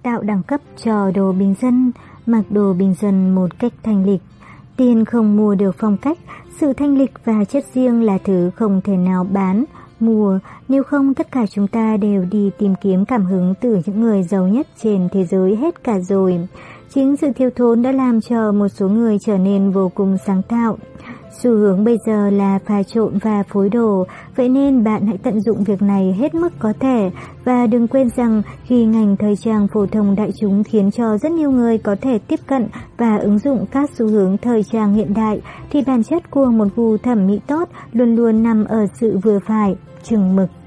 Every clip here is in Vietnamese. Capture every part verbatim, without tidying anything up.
tạo đẳng cấp cho đồ bình dân, mặc đồ bình dân một cách thanh lịch. Tiền không mua được phong cách, sự thanh lịch và chất riêng là thứ không thể nào bán, mua, nếu không tất cả chúng ta đều đi tìm kiếm cảm hứng từ những người giàu nhất trên thế giới hết cả rồi. Chính sự thiếu thốn đã làm cho một số người trở nên vô cùng sáng tạo. Xu hướng bây giờ là pha trộn và phối đồ, vậy nên bạn hãy tận dụng việc này hết mức có thể. Và đừng quên rằng khi ngành thời trang phổ thông đại chúng khiến cho rất nhiều người có thể tiếp cận và ứng dụng các xu hướng thời trang hiện đại, thì bản chất của một gu thẩm mỹ tốt luôn luôn nằm ở sự vừa phải, chừng mực.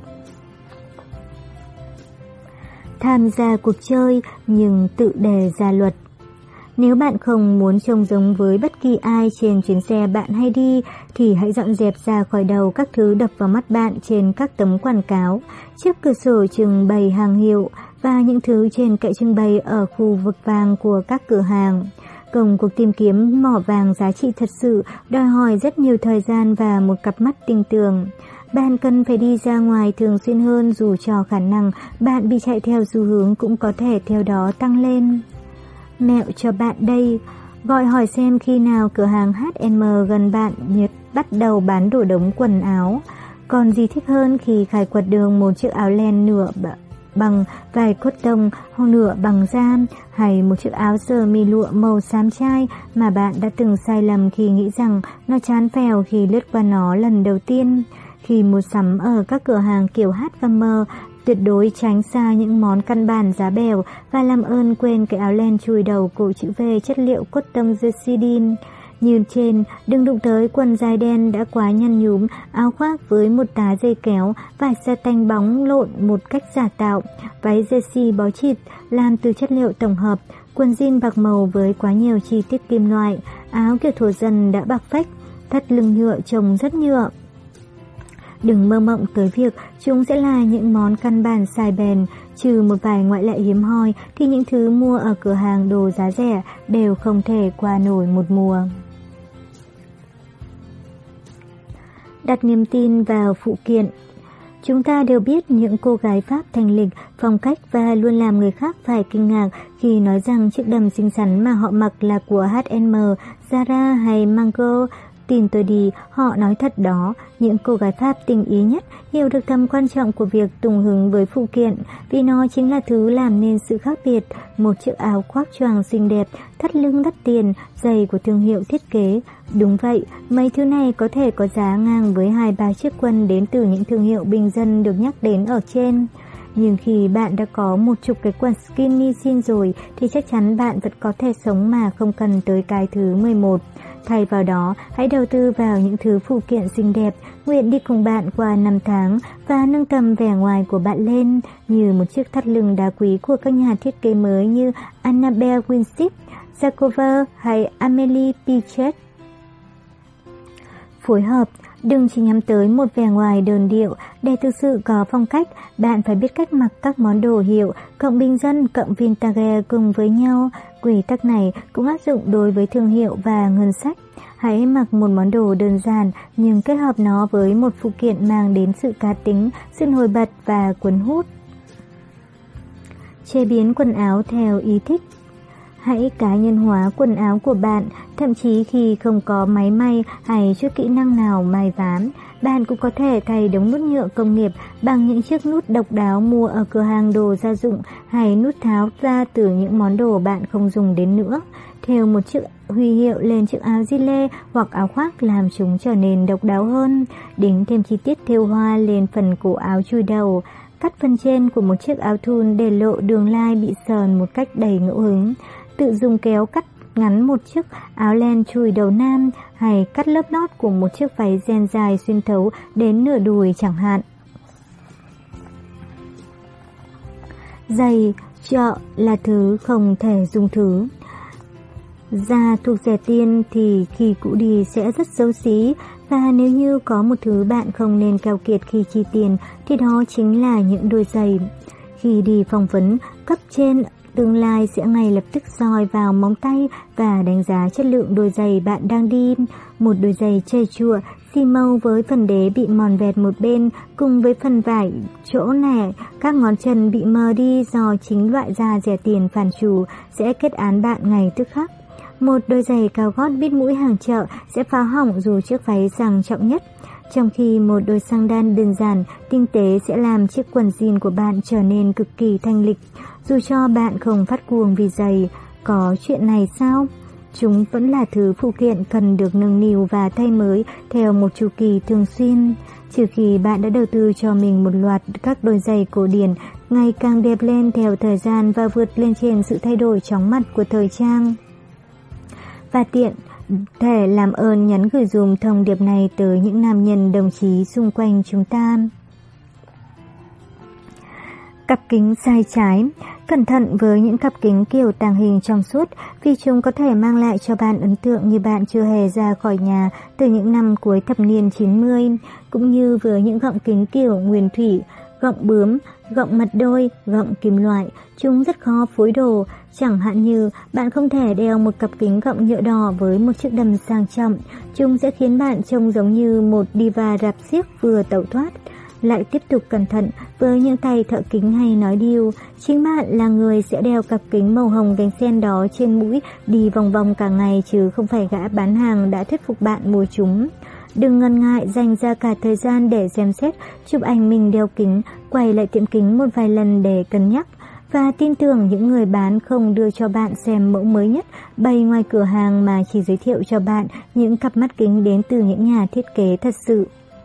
Tham gia cuộc chơi nhưng tự đề ra luật. Nếu bạn không muốn trông giống với bất kỳ ai trên chuyến xe bạn hay đi, thì hãy dọn dẹp ra khỏi đầu các thứ đập vào mắt bạn trên các tấm quảng cáo, chiếc cửa sổ trưng bày hàng hiệu và những thứ trên kệ trưng bày ở khu vực vàng của các cửa hàng. Công cuộc tìm kiếm mỏ vàng giá trị thật sự đòi hỏi rất nhiều thời gian và một cặp mắt tinh tường. Bạn cần phải đi ra ngoài thường xuyên hơn, dù cho khả năng bạn bị chạy theo xu hướng cũng có thể theo đó tăng lên. Mẹo cho bạn đây, gọi hỏi xem khi nào cửa hàng hát và em gần bạn nhất bắt đầu bán đồ đống quần áo. Còn gì thích hơn khi khai quật đường một chiếc áo len nửa bằng vải cotton hoặc nửa bằng da, hay một chiếc áo sơ mi lụa màu xám chai mà bạn đã từng sai lầm khi nghĩ rằng nó chán phèo khi lướt qua nó lần đầu tiên. Khi mua sắm ở các cửa hàng kiểu hát và em, tuyệt đối tránh xa những món căn bản giá bèo và làm ơn quên cái áo len chùi đầu cổ chữ V chất liệu cotton jersey. Như trên, đừng đụng tới quần dài đen đã quá nhăn nhúm, áo khoác với một tá dây kéo, vải satin bóng lộn một cách giả tạo, váy jersey bó chít làm từ chất liệu tổng hợp, quần jean bạc màu với quá nhiều chi tiết kim loại, áo kiểu thổ dân đã bạc phách, thắt lưng nhựa trông rất nhựa. Đừng mơ mộng tới việc chúng sẽ là những món căn bản xài bền, trừ một vài ngoại lệ hiếm hoi thì những thứ mua ở cửa hàng đồ giá rẻ đều không thể qua nổi một mùa. Đặt niềm tin vào phụ kiện. Chúng ta đều biết những cô gái Pháp thanh lịch, phong cách và luôn làm người khác phải kinh ngạc khi nói rằng chiếc đầm xinh xắn mà họ mặc là của hát và em, Zara hay Mango. Tin tôi đi, họ nói thật đó, những cô gái Pháp tinh ý nhất hiểu được tầm quan trọng của việc tùng hứng với phụ kiện, vì nó chính là thứ làm nên sự khác biệt. Một chiếc áo khoác choàng xinh đẹp, thắt lưng đắt tiền, giày của thương hiệu thiết kế. Đúng vậy, mấy thứ này có thể có giá ngang với hai ba chiếc quần đến từ những thương hiệu bình dân được nhắc đến ở trên. Nhưng khi bạn đã có một chục cái quần skinny jean rồi thì chắc chắn bạn vẫn có thể sống mà không cần tới cái thứ mười một. Thay vào đó, hãy đầu tư vào những thứ phụ kiện xinh đẹp, nguyện đi cùng bạn qua năm tháng và nâng tầm vẻ ngoài của bạn lên, như một chiếc thắt lưng đá quý của các nhà thiết kế mới như Annabelle Winship, Zakova hay Amélie Pichet. Phối hợp. Đừng chỉ nhắm tới một vẻ ngoài đơn điệu, để thực sự có phong cách, bạn phải biết cách mặc các món đồ hiệu, cộng bình dân, cộng vintage cùng với nhau. Quy tắc này cũng áp dụng đối với thương hiệu và ngân sách. Hãy mặc một món đồ đơn giản nhưng kết hợp nó với một phụ kiện mang đến sự cá tính, sự nổi bật và cuốn hút. Chế biến quần áo theo ý thích. Hãy cá nhân hóa quần áo của bạn, thậm chí khi không có máy may hay chút kỹ năng nào may ván. Bạn cũng có thể thay đống nút nhựa công nghiệp bằng những chiếc nút độc đáo mua ở cửa hàng đồ gia dụng, hay nút tháo ra từ những món đồ bạn không dùng đến nữa. Thêu một chiếc huy hiệu lên chiếc áo gilet hoặc áo khoác làm chúng trở nên độc đáo hơn. Đính thêm chi tiết thêu hoa lên phần cổ áo chui đầu. Cắt phần trên của một chiếc áo thun để lộ đường lai bị sờn một cách đầy ngẫu hứng. Tự dùng kéo cắt ngắn một chiếc áo len chùi đầu nam, hay cắt lớp lót của một chiếc váy ren dài xuyên thấu đến nửa đùi chẳng hạn. Giày chợ là thứ không thể dùng thứ. Da thuộc rẻ tiền thì khi cũ đi sẽ rất xấu xí, và nếu như có một thứ bạn không nên keo kiệt khi chi tiền thì đó chính là những đôi giày. Khi đi phỏng vấn, cấp trên tương lai sẽ ngay lập tức soi vào móng tay và đánh giá chất lượng đôi giày bạn đang đi. Một đôi giày chầy chùa xi mâu với phần đế bị mòn vẹt một bên, cùng với phần vải chỗ nẻ, các ngón chân bị mờ đi do chính loại da rẻ tiền phản chủ sẽ kết án bạn ngay tức khắc. Một đôi giày cao gót bít mũi hàng chợ sẽ phá hỏng dù chiếc váy sang trọng nhất, trong khi một đôi xăng-đan đơn giản, tinh tế sẽ làm chiếc quần jean của bạn trở nên cực kỳ thanh lịch. Dù cho bạn không phát cuồng vì giày, có chuyện này sao? Chúng vẫn là thứ phụ kiện cần được nâng niu và thay mới theo một chu kỳ thường xuyên. Trừ khi bạn đã đầu tư cho mình một loạt các đôi giày cổ điển ngày càng đẹp lên theo thời gian và vượt lên trên sự thay đổi chóng mặt của thời trang. Và tiện thể làm ơn nhắn gửi dùm thông điệp này tới những nam nhân đồng chí xung quanh chúng ta. Cặp kính sai trái. Cẩn thận với những cặp kính kiểu tàng hình trong suốt vì chúng có thể mang lại cho bạn ấn tượng như bạn chưa hề ra khỏi nhà từ những năm cuối thập niên chín mươi, cũng như với những gọng kính kiểu nguyên thủy, gọng bướm, gọng mặt đôi, gọng kim loại. Chúng rất khó phối đồ, chẳng hạn như bạn không thể đeo một cặp kính gọng nhựa đỏ với một chiếc đầm sang trọng. Chúng sẽ khiến bạn trông giống như một diva rạp xiếc vừa tẩu thoát. Lại tiếp tục cẩn thận với những tay thợ kính hay nói điêu. Chính bạn là người sẽ đeo cặp kính màu hồng cánh sen đó trên mũi đi vòng vòng cả ngày, chứ không phải gã bán hàng đã thuyết phục bạn mua chúng. Đừng ngần ngại dành ra cả thời gian để xem xét, chụp ảnh mình đeo kính, quay lại tiệm kính một vài lần để cân nhắc. Và tin tưởng những người bán không đưa cho bạn xem mẫu mới nhất bày ngoài cửa hàng mà chỉ giới thiệu cho bạn những cặp mắt kính đến từ những nhà thiết kế thật sự.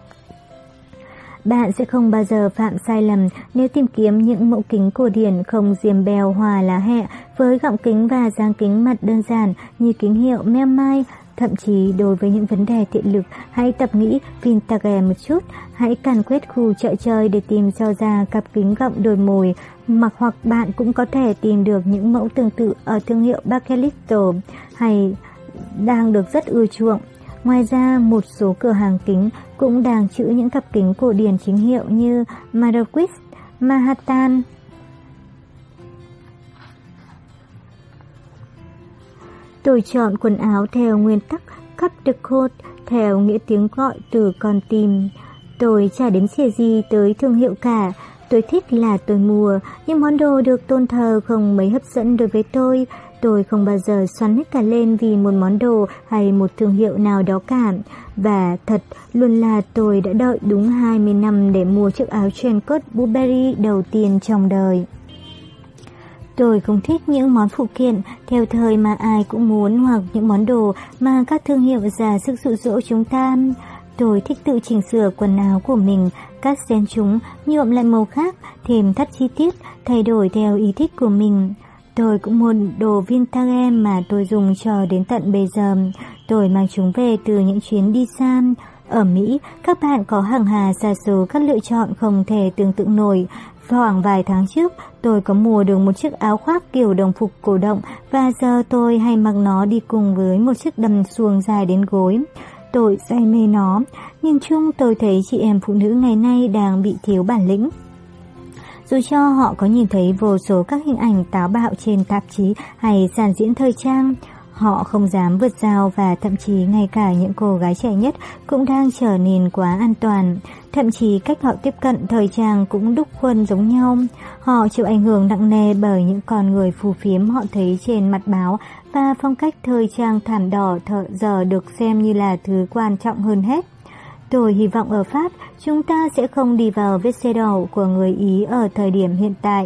Bạn sẽ không bao giờ phạm sai lầm nếu tìm kiếm những mẫu kính cổ điển không diềm bèo hòa lá hẹ với gọng kính và dáng kính mặt đơn giản như kính hiệu Melmai. Thậm chí đối với những vấn đề tiện lực, hãy tập nghĩ vintage một chút. Hãy càn quét khu chợ chơi để tìm cho ra cặp kính gọng đồi mồi, mặc hoặc bạn cũng có thể tìm được những mẫu tương tự ở thương hiệu Bakelito hay đang được rất ưa chuộng. Ngoài ra, một số cửa hàng kính cũng đang trữ những cặp kính cổ điển chính hiệu như Marquis, Manhattan. Tôi chọn quần áo theo nguyên tắc cut the coat, theo nghĩa tiếng gọi từ con tim. Tôi chả đếm xỉa gì tới thương hiệu cả. Tôi thích là tôi mua, những món đồ được tôn thờ không mấy hấp dẫn đối với tôi. Tôi không bao giờ xoắn hết cả lên vì một món đồ hay một thương hiệu nào đó cả. Và thật, luôn là tôi đã đợi đúng hai mươi năm để mua chiếc áo trenchcoat Burberry đầu tiên trong đời. Tôi không thích những món phụ kiện theo thời mà ai cũng muốn, hoặc những món đồ mà các thương hiệu ra sức dụ dỗ chúng ta. Tôi thích tự chỉnh sửa quần áo của mình, cắt xén chúng, nhuộm lại màu khác, thêm thắt chi tiết, thay đổi theo ý thích của mình. Tôi cũng mua đồ vintage mà tôi dùng cho đến tận bây giờ. Tôi mang chúng về từ những chuyến đi xa. Ở Mỹ, các bạn có hàng hà sa số các lựa chọn không thể tưởng tượng nổi. Khoảng vài tháng trước, tôi có mua được một chiếc áo khoác kiểu đồng phục cổ động và giờ tôi hay mặc nó đi cùng với một chiếc đầm suông dài đến gối. Tôi say mê nó. Nhìn chung, tôi thấy chị em phụ nữ ngày nay đang bị thiếu bản lĩnh. Dù cho họ có nhìn thấy vô số các hình ảnh táo bạo trên tạp chí hay sàn diễn thời trang, họ không dám vượt rào, và thậm chí ngay cả những cô gái trẻ nhất cũng đang trở nên quá an toàn. Thậm chí cách họ tiếp cận thời trang cũng đúc khuôn giống nhau. Họ chịu ảnh hưởng nặng nề bởi những con người phù phiếm họ thấy trên mặt báo, và phong cách thời trang thảm đỏ thợ giờ được xem như là thứ quan trọng hơn hết. Tôi hy vọng ở Pháp chúng ta sẽ không đi vào vết xe đổ của người Ý ở thời điểm hiện tại.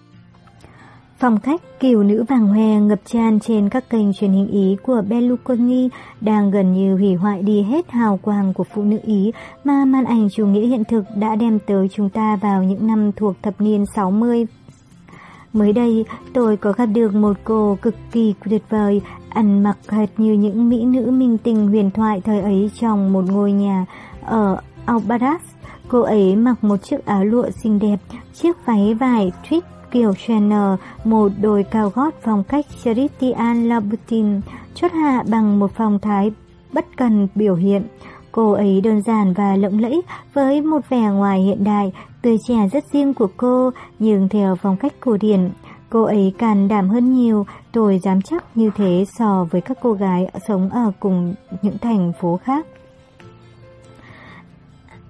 Phong cách kiều nữ vàng hoe ngập tràn trên các kênh truyền hình Ý của Berlusconi đang gần như hủy hoại đi hết hào quang của phụ nữ Ý mà màn ảnh chủ nghĩa hiện thực đã đem tới chúng ta vào những năm thuộc thập niên sáu mươi. Mới đây, tôi có gặp được một cô cực kỳ tuyệt vời, ăn mặc hệt như những mỹ nữ minh tinh huyền thoại thời ấy trong một ngôi nhà ở Albaraz. Cô ấy mặc một chiếc áo lụa xinh đẹp, chiếc váy vải tweed kiểu Chanel, một đôi cao gót phong cách Christian Louboutin, chốt hạ bằng một phong thái bất cần biểu hiện. Cô ấy đơn giản và lộng lẫy với một vẻ ngoài hiện đại, tươi trẻ rất riêng của cô, nhưng theo phong cách cổ điển. Cô ấy can đảm hơn nhiều, tôi dám chắc như thế so với các cô gái sống ở cùng những thành phố khác.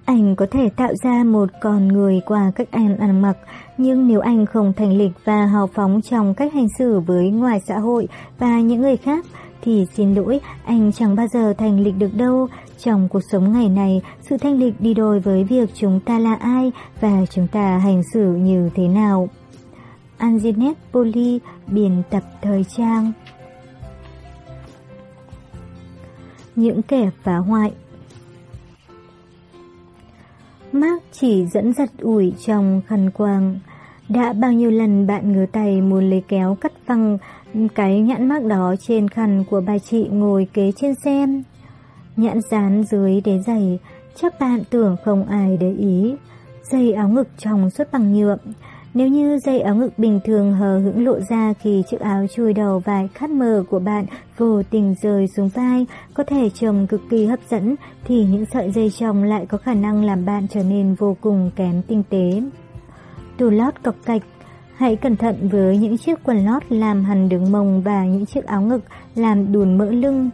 Anh có thể tạo ra một con người qua cách anh ăn mặc, nhưng nếu anh không thành lịch và hào phóng trong cách hành xử với ngoài xã hội và những người khác, thì xin lỗi, anh chẳng bao giờ thành lịch được đâu. Trong cuộc sống ngày này, sự thanh lịch đi đôi với việc chúng ta là ai và chúng ta hành xử như thế nào. Anjanette Polly, biên tập thời trang. Những kẻ phá hoại. Mark chỉ dẫn giật ủi trong khăn quàng. Đã bao nhiêu lần bạn ngửa tay muốn lấy kéo cắt phăng cái nhãn mác đó trên khăn của bà chị ngồi kế trên xe. Nhãn dán dưới đế giày, chắc bạn tưởng không ai để ý. Dây áo ngực trong suốt bằng nhựa. Nếu như dây áo ngực bình thường hờ hững lộ ra khi chiếc áo chui đầu vải khát mờ của bạn vô tình rơi xuống vai, có thể trông cực kỳ hấp dẫn, thì những sợi dây trong lại có khả năng làm bạn trở nên vô cùng kém tinh tế. Đồ lót cọc cạch. Hãy cẩn thận với những chiếc quần lót làm hằn đường mông và những chiếc áo ngực làm đùn mỡ lưng.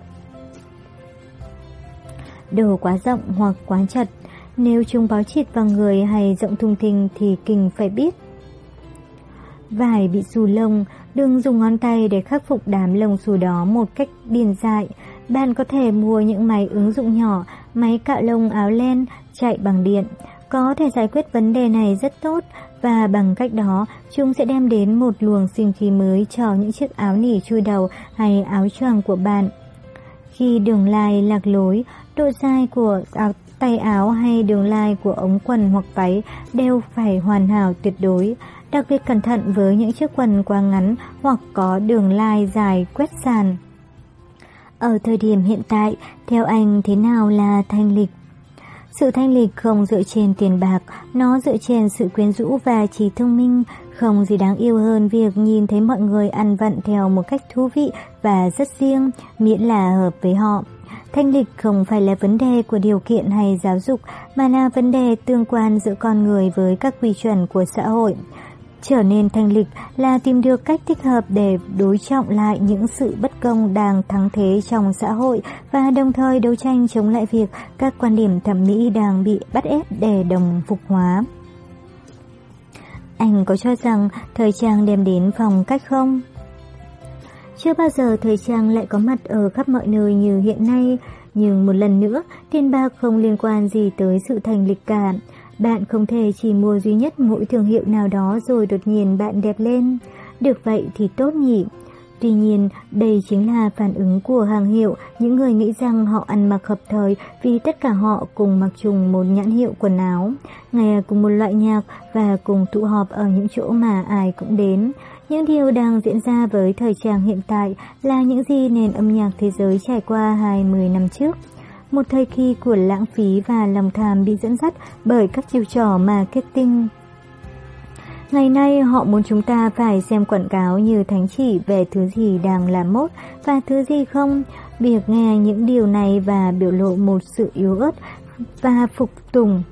Đồ quá rộng hoặc quá chật, nếu chúng bó chít vào người hay rộng thùng thình thì kinh phải biết. Vải bị xù lông, đừng dùng ngón tay để khắc phục đám lông xù đó một cách điên dại. Bạn có thể mua những máy ứng dụng nhỏ, máy cạo lông áo len, chạy bằng điện. Có thể giải quyết vấn đề này rất tốt, và bằng cách đó, chúng sẽ đem đến một luồng sinh khí mới cho những chiếc áo nỉ chui đầu hay áo choàng của bạn. Khi đường lai lạc lối, độ dài của áo, tay áo hay đường lai của ống quần hoặc váy đều phải hoàn hảo tuyệt đối. Đặc biệt cẩn thận với những chiếc quần quá ngắn hoặc có đường lai dài quét sàn. Ở thời điểm hiện tại, theo anh thế nào là thanh lịch? Sự thanh lịch không dựa trên tiền bạc, nó dựa trên sự quyến rũ và trí thông minh. Không gì đáng yêu hơn việc nhìn thấy mọi người ăn vận theo một cách thú vị và rất riêng, miễn là hợp với họ. Thanh lịch không phải là vấn đề của điều kiện hay giáo dục, mà là vấn đề tương quan giữa con người với các quy chuẩn của xã hội. Trở nên thanh lịch là tìm được cách thích hợp để đối trọng lại những sự bất công đang thắng thế trong xã hội và đồng thời đấu tranh chống lại việc các quan điểm thẩm mỹ đang bị bắt ép để đồng phục hóa. Anh có cho rằng thời trang đem đến phong cách không? Chưa bao giờ thời trang lại có mặt ở khắp mọi nơi như hiện nay, nhưng một lần nữa, tiền bạc không liên quan gì tới sự thanh lịch cả. Bạn không thể chỉ mua duy nhất mỗi thương hiệu nào đó rồi đột nhiên bạn đẹp lên. Được vậy thì tốt nhỉ. Tuy nhiên, đây chính là phản ứng của hàng hiệu, những người nghĩ rằng họ ăn mặc hợp thời vì tất cả họ cùng mặc chung một nhãn hiệu quần áo, nghe cùng một loại nhạc và cùng tụ họp ở những chỗ mà ai cũng đến. Những điều đang diễn ra với thời trang hiện tại là những gì nền âm nhạc thế giới trải qua hai mươi năm trước. Một thời kỳ của lãng phí và lòng tham bị dẫn dắt bởi các chiêu trò marketing. Ngày nay họ muốn chúng ta phải xem quảng cáo như thánh chỉ về thứ gì đang là mốt và thứ gì không. Việc nghe những điều này và biểu lộ một sự yếu ớt và phục tùng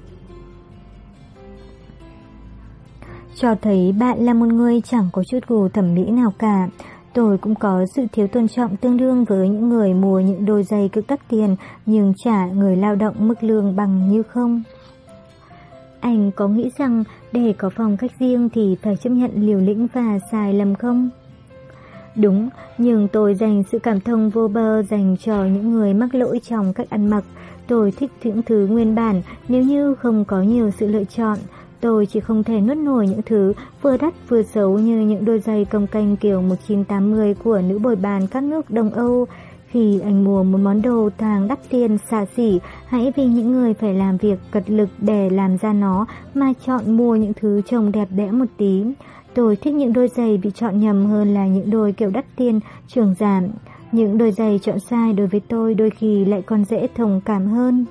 cho thấy bạn là một người chẳng có chút gu thẩm mỹ nào cả. Tôi cũng có sự thiếu tôn trọng tương đương với những người mua những đôi giày cực đắt tiền nhưng trả người lao động mức lương bằng như không. Anh có nghĩ rằng để có phong cách riêng thì phải chấp nhận liều lĩnh và sai lầm không? Đúng, nhưng tôi dành sự cảm thông vô bờ dành cho những người mắc lỗi trong cách ăn mặc. Tôi thích những thứ nguyên bản nếu như không có nhiều sự lựa chọn. Tôi chỉ không thể nuốt nổi những thứ vừa đắt vừa xấu như những đôi giày cồng kềnh kiểu một chín tám mươi của nữ bồi bàn các nước Đông Âu. Khi anh mua một món đồ hàng đắt tiền xa xỉ, hãy vì những người phải làm việc cật lực để làm ra nó mà chọn mua những thứ trông đẹp đẽ một tí. Tôi thích những đôi giày bị chọn nhầm hơn là những đôi kiểu đắt tiền, trường giảm. Những đôi giày chọn sai đối với tôi đôi khi lại còn dễ thông cảm hơn.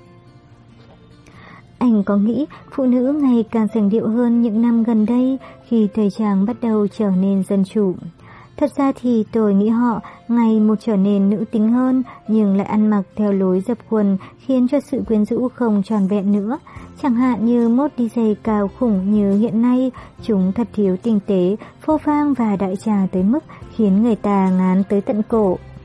Anh có nghĩ phụ nữ ngày càng sành điệu hơn những năm gần đây khi thời trang bắt đầu trở nên dân chủ? Thật ra thì tôi nghĩ họ ngày một trở nên nữ tính hơn nhưng lại ăn mặc theo lối dập khuôn khiến cho sự quyến rũ không tròn vẹn nữa. Chẳng hạn như mốt đi giày cao khủng như hiện nay, chúng thật thiếu tinh tế, phô phang và đại trà tới mức khiến người ta ngán tới tận cổ.